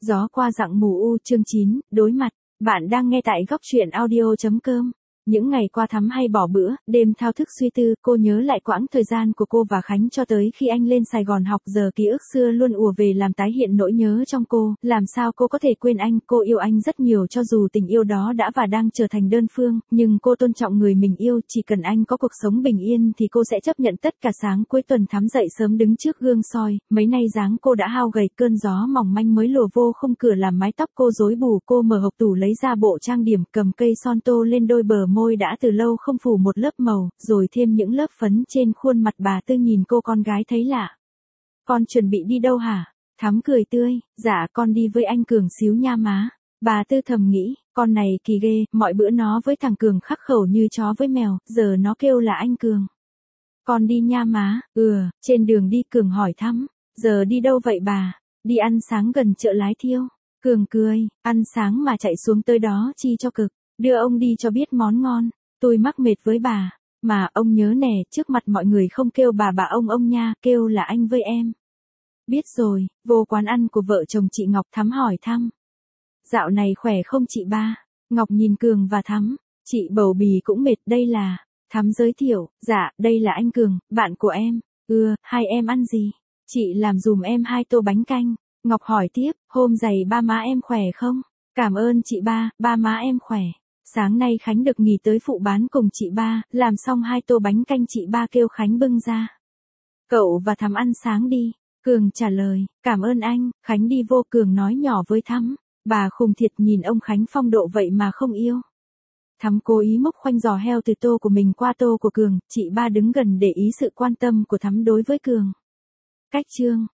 Gió qua dặng mù u chương 9, đối mặt. Bạn đang nghe tại góc truyện audio.com. Những ngày qua Thắm hay bỏ bữa, đêm thao thức suy tư, cô nhớ lại quãng thời gian của cô và Khánh cho tới khi anh lên Sài Gòn học, giờ ký ức xưa luôn ùa về làm tái hiện nỗi nhớ trong cô, làm sao cô có thể quên anh, cô yêu anh rất nhiều cho dù tình yêu đó đã và đang trở thành đơn phương, nhưng cô tôn trọng người mình yêu, chỉ cần anh có cuộc sống bình yên thì cô sẽ chấp nhận tất cả. Sáng cuối tuần Thắm dậy sớm đứng trước gương soi, mấy nay dáng cô đã hao gầy, cơn gió mỏng manh mới lùa vô khung cửa làm mái tóc cô rối bù, cô mở hộc tủ lấy ra bộ trang điểm, cầm cây son tô lên đôi bờ môi đã từ lâu không phủ một lớp màu, rồi thêm những lớp phấn trên khuôn mặt. Bà Tư nhìn cô con gái thấy lạ. Con chuẩn bị đi đâu hả? Thắm cười tươi, dạ con đi với anh Cường xíu nha má. Bà Tư thầm nghĩ, con này kỳ ghê, mọi bữa nó với thằng Cường khắc khẩu như chó với mèo, giờ nó kêu là anh Cường. Con đi nha má. Trên đường đi Cường hỏi Thắm, giờ đi đâu vậy bà? Đi ăn sáng gần chợ Lái Thiêu. Cường cười, ăn sáng mà chạy xuống tới đó chi cho cực, đưa ông đi cho biết món ngon. Tôi mắc mệt với bà, mà ông nhớ nè, trước mặt mọi người không kêu bà ông nha, kêu là anh với em. Biết rồi. Vô quán ăn của vợ chồng chị Ngọc, Thắm hỏi thăm. Dạo này khỏe không chị ba? Ngọc nhìn Cường và Thắm, chị bầu bì cũng mệt đây là. Thắm giới thiệu, dạ, đây là anh Cường, bạn của em. Hai em ăn gì? Chị làm dùm em 2 tô bánh canh. Ngọc hỏi tiếp, hôm giày ba má em khỏe không? Cảm ơn chị ba, ba má em khỏe. Sáng nay Khánh được nghỉ tới phụ bán cùng chị ba, làm xong 2 tô bánh canh chị ba kêu Khánh bưng ra. Cậu và Thắm ăn sáng đi. Cường trả lời, cảm ơn anh. Khánh đi vô, Cường nói nhỏ với Thắm, bà khùng thiệt, nhìn ông Khánh phong độ vậy mà không yêu. Thắm cố ý múc khoanh giò heo từ tô của mình qua tô của Cường, chị ba đứng gần để ý sự quan tâm của Thắm đối với Cường. Cách chương